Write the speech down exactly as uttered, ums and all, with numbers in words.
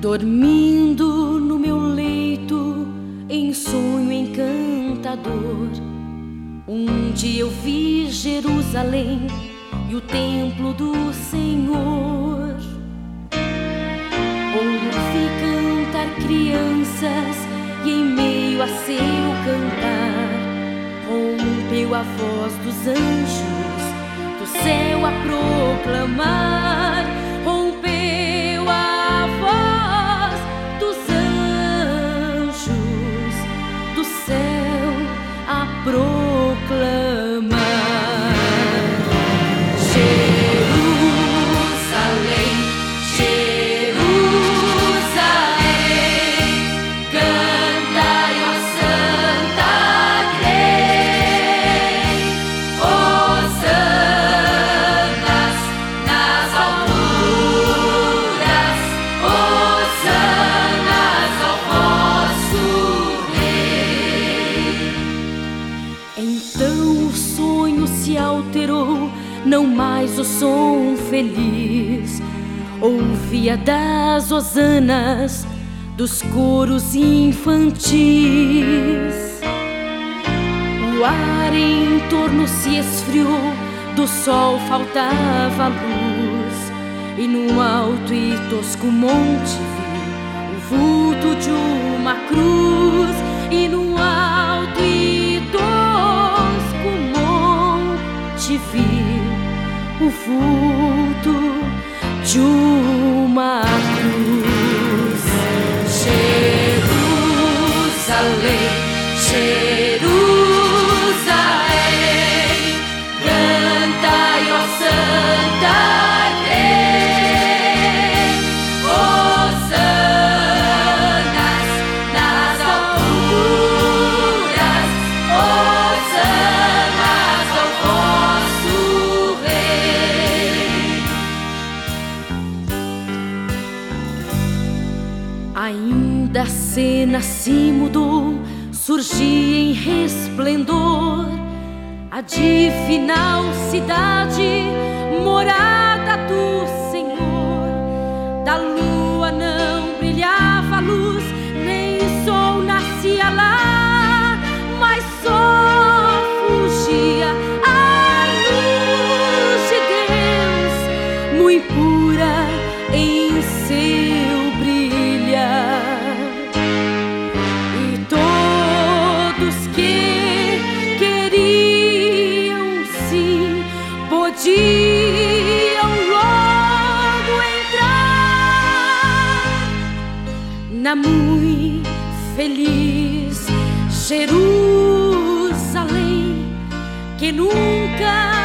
Dormindo no meu leito, em sonho encantador, um dia eu vi Jerusalém e o templo do Senhor. Ouvi cantar crianças e em meio a seu cantar rompeu a voz dos anjos do céu a proclamar. Rompeu a voz dos anjos do céu a proclamar. Jerusalém, Jerusalém, cantai, ó Santa Grei, hossanas nas alturas, hossanas ao vosso Rei. Então o sonho se alterou, não mais o som feliz ouvia das hosanas dos coros infantis. O ar em torno se esfriou, do sol faltava luz, e num alto e tosco monte vi o vulto de uma cruz. E num alto e tosco monte vi o vulto de uma cruz. Jerusalém, Jerusalém, cantai, ó Santa Grei, hossanas nas alturas, hossanas ao vosso Rei. Ainda a cena se mudou, surgia em resplendor a divinal cidade, morada do Senhor. Da lua não brilhava luz, nem sol nascia lá, mas só fugia a luz de Deus, muito pura em seu brilhar. E todos que queriam sim podiam logo entrar na muito feliz Jerusalém, que nunca